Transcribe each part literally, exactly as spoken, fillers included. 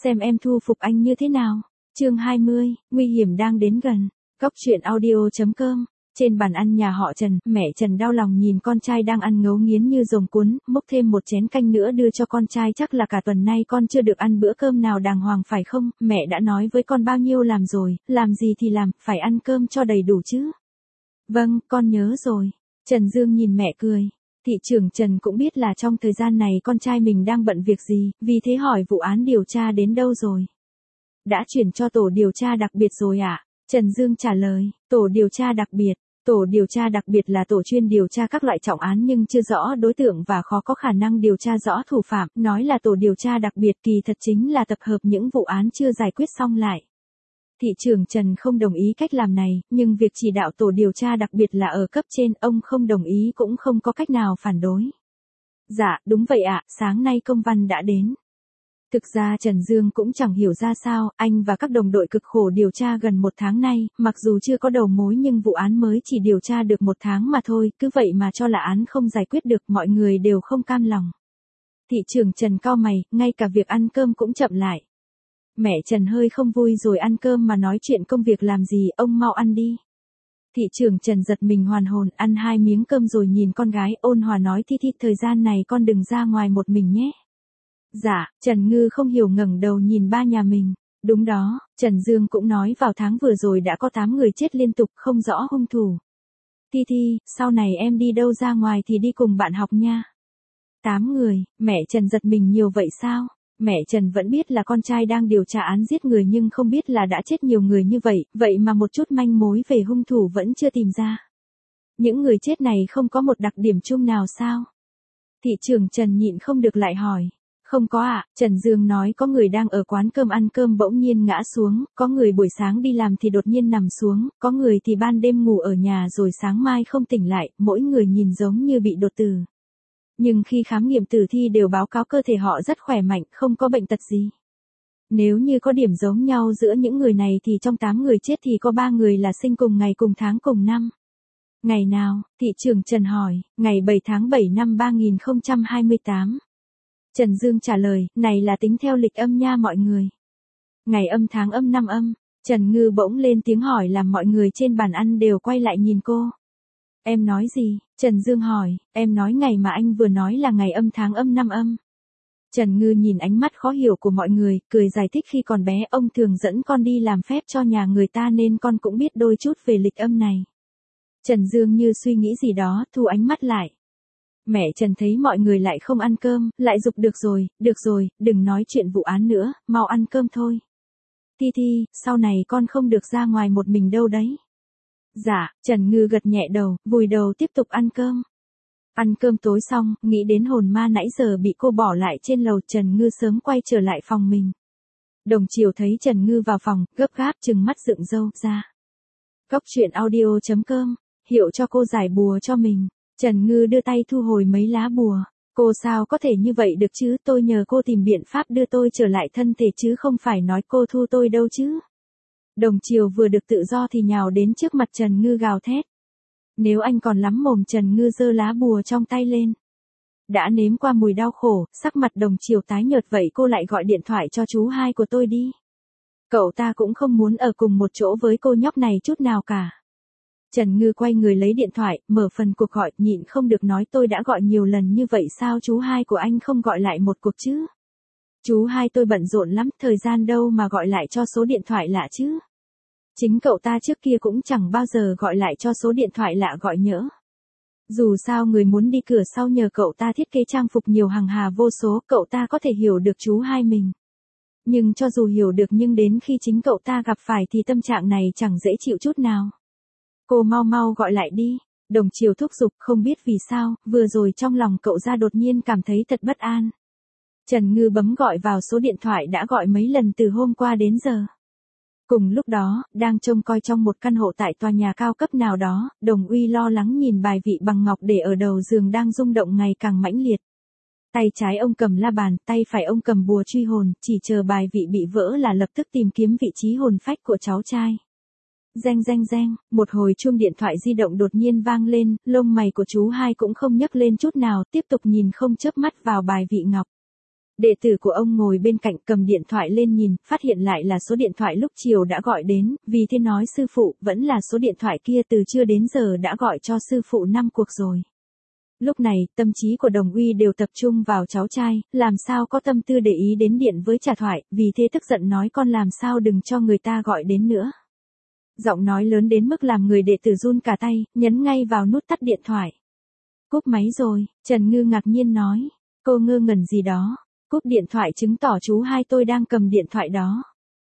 xem em thu phục anh như thế nào. Chương hai mươi, nguy hiểm đang đến gần. Cóc truyện audio chấm com. Trên bàn ăn nhà họ Trần, mẹ Trần đau lòng nhìn con trai đang ăn ngấu nghiến như rồng cuốn, múc thêm một chén canh nữa đưa cho con trai, chắc là cả tuần nay con chưa được ăn bữa cơm nào đàng hoàng phải không, mẹ đã nói với con bao nhiêu làm rồi, làm gì thì làm, phải ăn cơm cho đầy đủ chứ. Vâng, con nhớ rồi. Trần Dương nhìn mẹ cười. Thị trưởng Trần cũng biết là trong thời gian này con trai mình đang bận việc gì, vì thế hỏi vụ án điều tra đến đâu rồi. Đã chuyển cho tổ điều tra đặc biệt rồi ạ? À? Trần Dương trả lời, tổ điều tra đặc biệt. Tổ điều tra đặc biệt là tổ chuyên điều tra các loại trọng án nhưng chưa rõ đối tượng và khó có khả năng điều tra rõ thủ phạm, nói là tổ điều tra đặc biệt kỳ thật chính là tập hợp những vụ án chưa giải quyết xong lại. Thị trưởng Trần không đồng ý cách làm này, nhưng việc chỉ đạo tổ điều tra đặc biệt là ở cấp trên, ông không đồng ý cũng không có cách nào phản đối. Dạ, đúng vậy ạ, sáng nay công văn đã đến. Thực ra Trần Dương cũng chẳng hiểu ra sao, anh và các đồng đội cực khổ điều tra gần một tháng nay, mặc dù chưa có đầu mối nhưng vụ án mới chỉ điều tra được một tháng mà thôi, cứ vậy mà cho là án không giải quyết được, mọi người đều không cam lòng. Thị trưởng Trần cau mày, ngay cả việc ăn cơm cũng chậm lại. Mẹ Trần hơi không vui rồi, ăn cơm mà nói chuyện công việc làm gì, ông mau ăn đi. Thị trưởng Trần giật mình hoàn hồn, ăn hai miếng cơm rồi nhìn con gái ôn hòa nói, Thi Thi, thời gian này con đừng ra ngoài một mình nhé. Dạ, Trần Ngư không hiểu ngẩng đầu nhìn ba nhà mình. Đúng đó, Trần Dương cũng nói vào tháng vừa rồi đã có tám người chết liên tục, không rõ hung thủ. Thi Thi, sau này em đi đâu ra ngoài thì đi cùng bạn học nha. Tám người, mẹ Trần giật mình, nhiều vậy sao? Mẹ Trần vẫn biết là con trai đang điều tra án giết người nhưng không biết là đã chết nhiều người như vậy, vậy mà một chút manh mối về hung thủ vẫn chưa tìm ra. Những người chết này không có một đặc điểm chung nào sao? Thị trưởng Trần nhịn không được lại hỏi. Không có ạ, à, Trần Dương nói có người đang ở quán cơm ăn cơm bỗng nhiên ngã xuống, có người buổi sáng đi làm thì đột nhiên nằm xuống, có người thì ban đêm ngủ ở nhà rồi sáng mai không tỉnh lại, mỗi người nhìn giống như bị đột tử. Nhưng khi khám nghiệm tử thi đều báo cáo cơ thể họ rất khỏe mạnh, không có bệnh tật gì. Nếu như có điểm giống nhau giữa những người này thì trong tám người chết thì có ba người là sinh cùng ngày cùng tháng cùng năm. Ngày nào? Thị trưởng Trần hỏi. Ngày bảy tháng bảy năm ba nghìn không trăm hai mươi tám. Trần Dương trả lời, này là tính theo lịch âm nha mọi người. Ngày âm tháng âm năm âm. Trần Ngư bỗng lên tiếng hỏi làm mọi người trên bàn ăn đều quay lại nhìn cô. Em nói gì? Trần Dương hỏi, em nói ngày mà anh vừa nói là ngày âm tháng âm năm âm. Trần Ngư nhìn ánh mắt khó hiểu của mọi người, cười giải thích, khi còn bé ông thường dẫn con đi làm phép cho nhà người ta nên con cũng biết đôi chút về lịch âm này. Trần Dương như suy nghĩ gì đó, thu ánh mắt lại. Mẹ Trần thấy mọi người lại không ăn cơm, lại giục, được rồi, được rồi, đừng nói chuyện vụ án nữa, mau ăn cơm thôi. Thi Thi, sau này con không được ra ngoài một mình đâu đấy. Dạ, Trần Ngư gật nhẹ đầu, vùi đầu tiếp tục ăn cơm. Ăn cơm tối xong, nghĩ đến hồn ma nãy giờ bị cô bỏ lại trên lầu, Trần Ngư sớm quay trở lại phòng mình. Đồng Chiều thấy Trần Ngư vào phòng, gấp gáp trừng mắt dựng râu ra. Cóc truyện audio chấm com, hiệu cho cô giải bùa cho mình. Trần Ngư đưa tay thu hồi mấy lá bùa. Cô sao có thể như vậy được chứ, tôi nhờ cô tìm biện pháp đưa tôi trở lại thân thể chứ không phải nói cô thu tôi đâu chứ. Đồng Chiều vừa được tự do thì nhào đến trước mặt Trần Ngư gào thét. Nếu anh còn lắm mồm, Trần Ngư giơ lá bùa trong tay lên. Đã nếm qua mùi đau khổ, sắc mặt Đồng Chiều tái nhợt, vậy cô lại gọi điện thoại cho chú hai của tôi đi. Cậu ta cũng không muốn ở cùng một chỗ với cô nhóc này chút nào cả. Trần Ngư quay người lấy điện thoại, mở phần cuộc gọi, nhịn không được nói, tôi đã gọi nhiều lần như vậy sao chú hai của anh không gọi lại một cuộc chứ? Chú hai tôi bận rộn lắm, thời gian đâu mà gọi lại cho số điện thoại lạ chứ? Chính cậu ta trước kia cũng chẳng bao giờ gọi lại cho số điện thoại lạ gọi nhỡ. Dù sao người muốn đi cửa sau nhờ cậu ta thiết kế trang phục nhiều hàng hà vô số, cậu ta có thể hiểu được chú hai mình. Nhưng cho dù hiểu được nhưng đến khi chính cậu ta gặp phải thì tâm trạng này chẳng dễ chịu chút nào. Cô mau mau gọi lại đi. Đồng Chiều thúc giục, không biết vì sao, vừa rồi trong lòng cậu ra đột nhiên cảm thấy thật bất an. Trần Ngư bấm gọi vào số điện thoại đã gọi mấy lần từ hôm qua đến giờ. Cùng lúc đó, đang trông coi trong một căn hộ tại tòa nhà cao cấp nào đó, Đồng Uy lo lắng nhìn bài vị bằng ngọc để ở đầu giường đang rung động ngày càng mãnh liệt. Tay trái ông cầm la bàn, tay phải ông cầm bùa truy hồn, chỉ chờ bài vị bị vỡ là lập tức tìm kiếm vị trí hồn phách của cháu trai. Reng reng reng, một hồi chuông điện thoại di động đột nhiên vang lên, lông mày của chú hai cũng không nhấc lên chút nào, tiếp tục nhìn không chớp mắt vào bài vị ngọc. Đệ tử của ông ngồi bên cạnh cầm điện thoại lên nhìn, phát hiện lại là số điện thoại lúc chiều đã gọi đến, vì thế nói sư phụ, vẫn là số điện thoại kia từ trưa đến giờ đã gọi cho sư phụ năm cuộc rồi. Lúc này, tâm trí của Đồng Uy đều tập trung vào cháu trai, làm sao có tâm tư để ý đến điện với trả thoại, vì thế tức giận nói con làm sao đừng cho người ta gọi đến nữa. Giọng nói lớn đến mức làm người đệ tử run cả tay, nhấn ngay vào nút tắt điện thoại. Cúp máy rồi, Trần Ngư ngạc nhiên nói, cô ngơ ngẩn gì đó. Cúp điện thoại chứng tỏ chú hai tôi đang cầm điện thoại đó.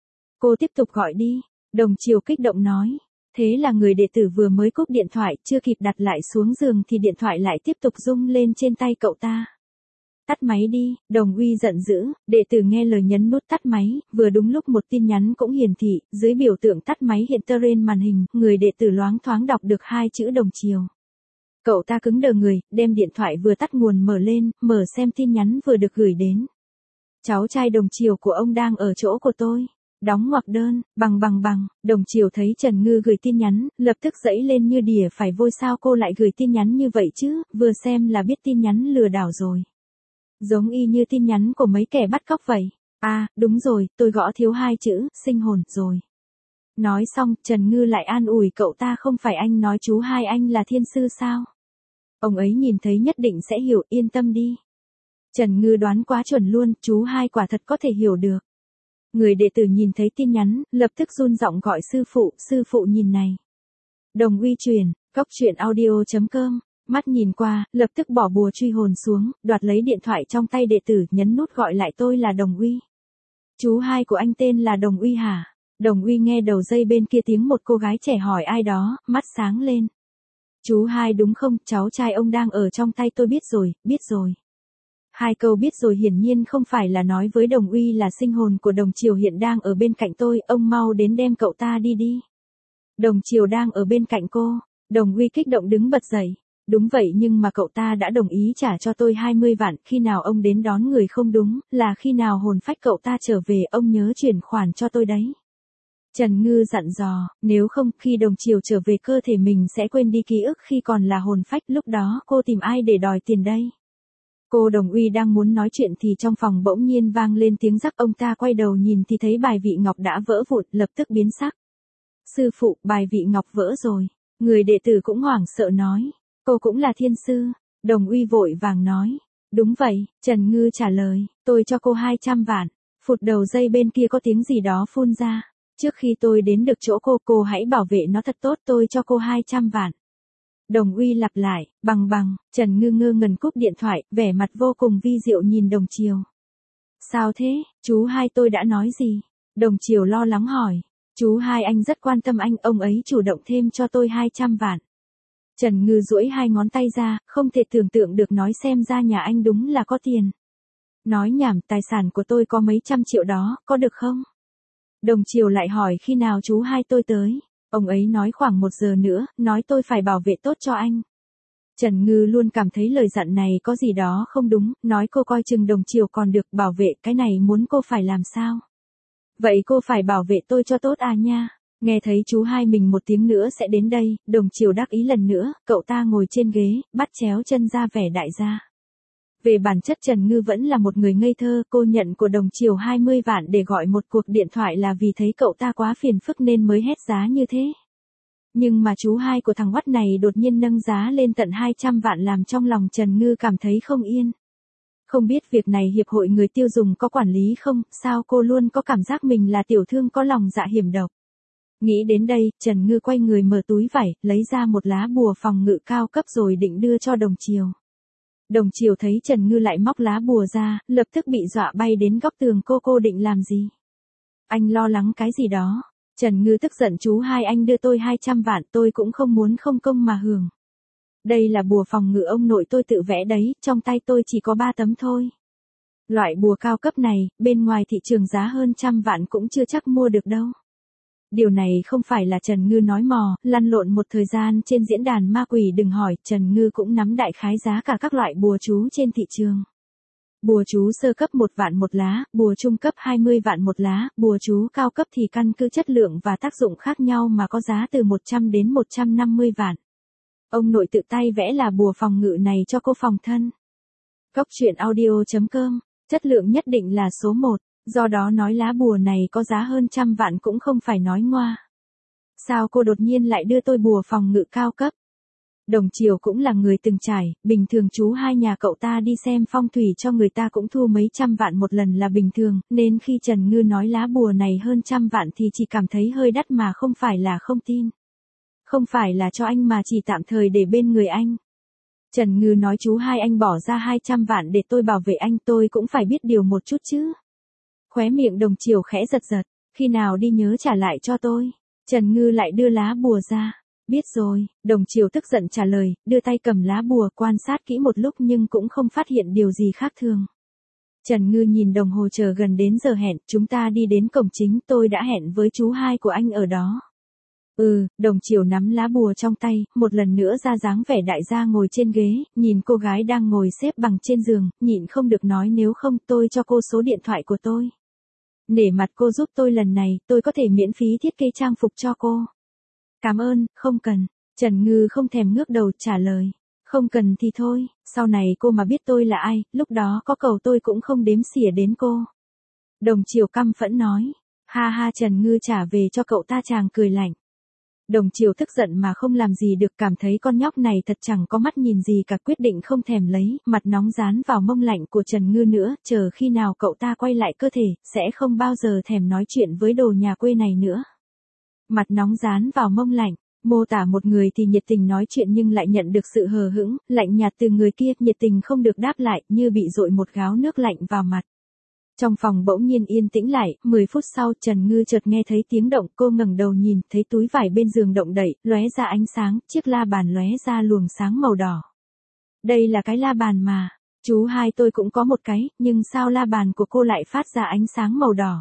Cô tiếp tục gọi đi, Đồng Chiều kích động nói. Thế là người đệ tử vừa mới cúp điện thoại, chưa kịp đặt lại xuống giường thì điện thoại lại tiếp tục rung lên trên tay cậu ta. Tắt máy đi, Đồng Uy giận dữ, đệ tử nghe lời nhấn nút tắt máy, vừa đúng lúc một tin nhắn cũng hiển thị, dưới biểu tượng tắt máy hiện trên màn hình, người đệ tử loáng thoáng đọc được hai chữ Đồng Chiều. Cậu ta cứng đờ người, đem điện thoại vừa tắt nguồn mở lên, mở xem tin nhắn vừa được gửi đến. Cháu trai Đồng Chiều của ông đang ở chỗ của tôi. Đóng ngoặc đơn, bằng bằng bằng, Đồng Chiều thấy Trần Ngư gửi tin nhắn, lập tức dẫy lên như đỉa phải vôi sao cô lại gửi tin nhắn như vậy chứ, vừa xem là biết tin nhắn lừa đảo rồi. Giống y như tin nhắn của mấy kẻ bắt cóc vậy. À, đúng rồi, tôi gõ thiếu hai chữ, sinh hồn, rồi. Nói xong, Trần Ngư lại an ủi cậu ta không phải anh nói chú hai anh là thiên sư sao? Ông ấy nhìn thấy nhất định sẽ hiểu, yên tâm đi. Trần Ngư đoán quá chuẩn luôn, chú hai quả thật có thể hiểu được. Người đệ tử nhìn thấy tin nhắn, lập tức run giọng gọi sư phụ, sư phụ nhìn này. Đồng Uy truyền, cốc truyện audio chấm com, mắt nhìn qua, lập tức bỏ bùa truy hồn xuống, đoạt lấy điện thoại trong tay đệ tử, nhấn nút gọi lại tôi là Đồng Uy. Chú hai của anh tên là Đồng Uy hả? Đồng Uy nghe đầu dây bên kia tiếng một cô gái trẻ hỏi ai đó, mắt sáng lên. Chú hai đúng không, cháu trai ông đang ở trong tay tôi biết rồi, biết rồi. Hai câu biết rồi hiển nhiên không phải là nói với Đồng Uy là sinh hồn của Đồng Chiều hiện đang ở bên cạnh tôi, ông mau đến đem cậu ta đi đi. Đồng Chiều đang ở bên cạnh cô, Đồng Uy kích động đứng bật dậy. Đúng vậy nhưng mà cậu ta đã đồng ý trả cho tôi hai mươi vạn, khi nào ông đến đón người không đúng, là khi nào hồn phách cậu ta trở về ông nhớ chuyển khoản cho tôi đấy. Trần Ngư dặn dò, nếu không khi Đồng Chiều trở về cơ thể mình sẽ quên đi ký ức khi còn là hồn phách, lúc đó cô tìm ai để đòi tiền đây? Cô Đồng Uy đang muốn nói chuyện thì trong phòng bỗng nhiên vang lên tiếng rắc, ông ta quay đầu nhìn thì thấy bài vị ngọc đã vỡ vụn, lập tức biến sắc. Sư phụ, bài vị ngọc vỡ rồi. Người đệ tử cũng hoảng sợ nói. Cô cũng là thiên sư. Đồng Uy vội vàng nói. Đúng vậy, Trần Ngư trả lời, tôi cho cô hai trăm vạn. Phụt đầu dây bên kia có tiếng gì đó phun ra. Trước khi tôi đến được chỗ cô, cô hãy bảo vệ nó thật tốt, tôi cho cô hai trăm vạn. Đồng Uy lặp lại, bằng bằng, Trần Ngư ngơ ngẩn cúp điện thoại, vẻ mặt vô cùng vi diệu nhìn Đồng Chiều. Sao thế, chú hai tôi đã nói gì? Đồng Chiều lo lắng hỏi. Chú hai anh rất quan tâm anh, ông ấy chủ động thêm cho tôi hai trăm vạn. Trần Ngư duỗi hai ngón tay ra, không thể tưởng tượng được, nói xem ra nhà anh đúng là có tiền. Nói nhảm, tài sản của tôi có mấy trăm triệu đó, có được không? Đồng Chiều lại hỏi khi nào chú hai tôi tới. Ông ấy nói khoảng một giờ nữa, nói tôi phải bảo vệ tốt cho anh. Trần Ngư luôn cảm thấy lời dặn này có gì đó không đúng, nói cô coi chừng Đồng Chiều còn được, bảo vệ cái này muốn cô phải làm sao? Vậy cô phải bảo vệ tôi cho tốt à nha. Nghe thấy chú hai mình một tiếng nữa sẽ đến đây, Đồng Chiều đắc ý lần nữa, cậu ta ngồi trên ghế, bắt chéo chân ra vẻ đại gia. Về bản chất Trần Ngư vẫn là một người ngây thơ, cô nhận của Đồng Chiều hai mươi vạn để gọi một cuộc điện thoại là vì thấy cậu ta quá phiền phức nên mới hét giá như thế. Nhưng mà chú hai của thằng oắt này đột nhiên nâng giá lên tận hai trăm vạn làm trong lòng Trần Ngư cảm thấy không yên. Không biết việc này hiệp hội người tiêu dùng có quản lý không, sao cô luôn có cảm giác mình là tiểu thương có lòng dạ hiểm độc. Nghĩ đến đây, Trần Ngư quay người mở túi vải, lấy ra một lá bùa phòng ngự cao cấp rồi định đưa cho Đồng Chiều. Đồng Chiều thấy Trần Ngư lại móc lá bùa ra, lập tức bị dọa bay đến góc tường. Cô cô định làm gì? Anh lo lắng cái gì đó? Trần Ngư tức giận, chú hai anh đưa tôi hai trăm vạn, tôi cũng không muốn không công mà hưởng. Đây là bùa phòng ngự ông nội tôi tự vẽ đấy, trong tay tôi chỉ có ba tấm thôi. Loại bùa cao cấp này, bên ngoài thị trường giá hơn trăm vạn cũng chưa chắc mua được đâu. Điều này không phải là Trần Ngư nói mò, lăn lộn một thời gian trên diễn đàn ma quỷ đừng hỏi, Trần Ngư cũng nắm đại khái giá cả các loại bùa chú trên thị trường. Bùa chú sơ cấp một vạn một lá, bùa trung cấp hai mươi vạn một lá, bùa chú cao cấp thì căn cứ chất lượng và tác dụng khác nhau mà có giá từ một trăm đến một trăm năm mươi vạn. Ông nội tự tay vẽ là bùa phòng ngự này cho cô phòng thân. cốc truyện audio chấm com Chất lượng nhất định là số một, do đó nói lá bùa này có giá hơn trăm vạn cũng không phải nói ngoa. Sao cô đột nhiên lại đưa tôi bùa phòng ngự cao cấp? Đồng Chiều cũng là người từng trải, bình thường chú hai nhà cậu ta đi xem phong thủy cho người ta cũng thu mấy trăm vạn một lần là bình thường, nên khi Trần Ngư nói lá bùa này hơn trăm vạn thì chỉ cảm thấy hơi đắt mà không phải là không tin. Không phải là cho anh mà chỉ tạm thời để bên người anh. Trần Ngư nói chú hai anh bỏ ra hai trăm vạn để tôi bảo vệ anh, tôi cũng phải biết điều một chút chứ. Khóe miệng Đồng Chiều khẽ giật giật, khi nào đi nhớ trả lại cho tôi. Trần Ngư lại đưa lá bùa ra. Biết rồi, Đồng Chiều tức giận trả lời, đưa tay cầm lá bùa quan sát kỹ một lúc nhưng cũng không phát hiện điều gì khác thường. Trần Ngư nhìn đồng hồ chờ gần đến giờ hẹn, chúng ta đi đến cổng chính, tôi đã hẹn với chú hai của anh ở đó. Ừ, Đồng Chiều nắm lá bùa trong tay, một lần nữa ra dáng vẻ đại gia ngồi trên ghế, nhìn cô gái đang ngồi xếp bằng trên giường, nhịn không được nói nếu không tôi cho cô số điện thoại của tôi. Nể mặt cô giúp tôi lần này, tôi có thể miễn phí thiết kế trang phục cho cô. Cảm ơn, không cần. Trần Ngư không thèm ngước đầu trả lời. Không cần thì thôi, sau này cô mà biết tôi là ai, lúc đó có cầu tôi cũng không đếm xỉa đến cô. Đồng Chiều căm phẫn nói. Ha ha, Trần Ngư trả về cho cậu ta chàng cười lạnh. Đồng Chiều tức giận mà không làm gì được, cảm thấy con nhóc này thật chẳng có mắt nhìn gì cả, quyết định không thèm lấy, mặt nóng dán vào mông lạnh của Trần Ngư nữa, chờ khi nào cậu ta quay lại cơ thể, sẽ không bao giờ thèm nói chuyện với đồ nhà quê này nữa. Mặt nóng dán vào mông lạnh, mô tả một người thì nhiệt tình nói chuyện nhưng lại nhận được sự hờ hững, lạnh nhạt từ người kia, nhiệt tình không được đáp lại, như bị dội một gáo nước lạnh vào mặt. Trong phòng bỗng nhiên yên tĩnh lại, mười phút sau Trần Ngư chợt nghe thấy tiếng động, cô ngẩng đầu nhìn, thấy túi vải bên giường động đậy, lóe ra ánh sáng, chiếc la bàn lóe ra luồng sáng màu đỏ. Đây là cái la bàn mà, chú hai tôi cũng có một cái, nhưng sao la bàn của cô lại phát ra ánh sáng màu đỏ?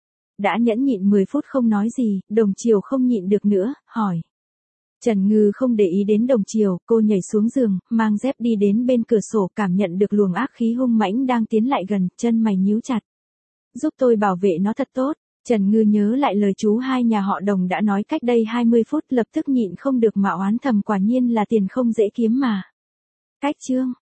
Đã nhẫn nhịn mười phút không nói gì, Đồng Chiều không nhịn được nữa, hỏi. Trần Ngư không để ý đến Đồng Chiều, cô nhảy xuống giường, mang dép đi đến bên cửa sổ, cảm nhận được luồng ác khí hung mãnh đang tiến lại gần, chân mày nhíu chặt. Giúp tôi bảo vệ nó thật tốt. Trần Ngư nhớ lại lời chú hai nhà họ Đồng đã nói cách đây hai mươi phút, lập tức nhịn không được mà oán thầm, quả nhiên là tiền không dễ kiếm mà. Cách chương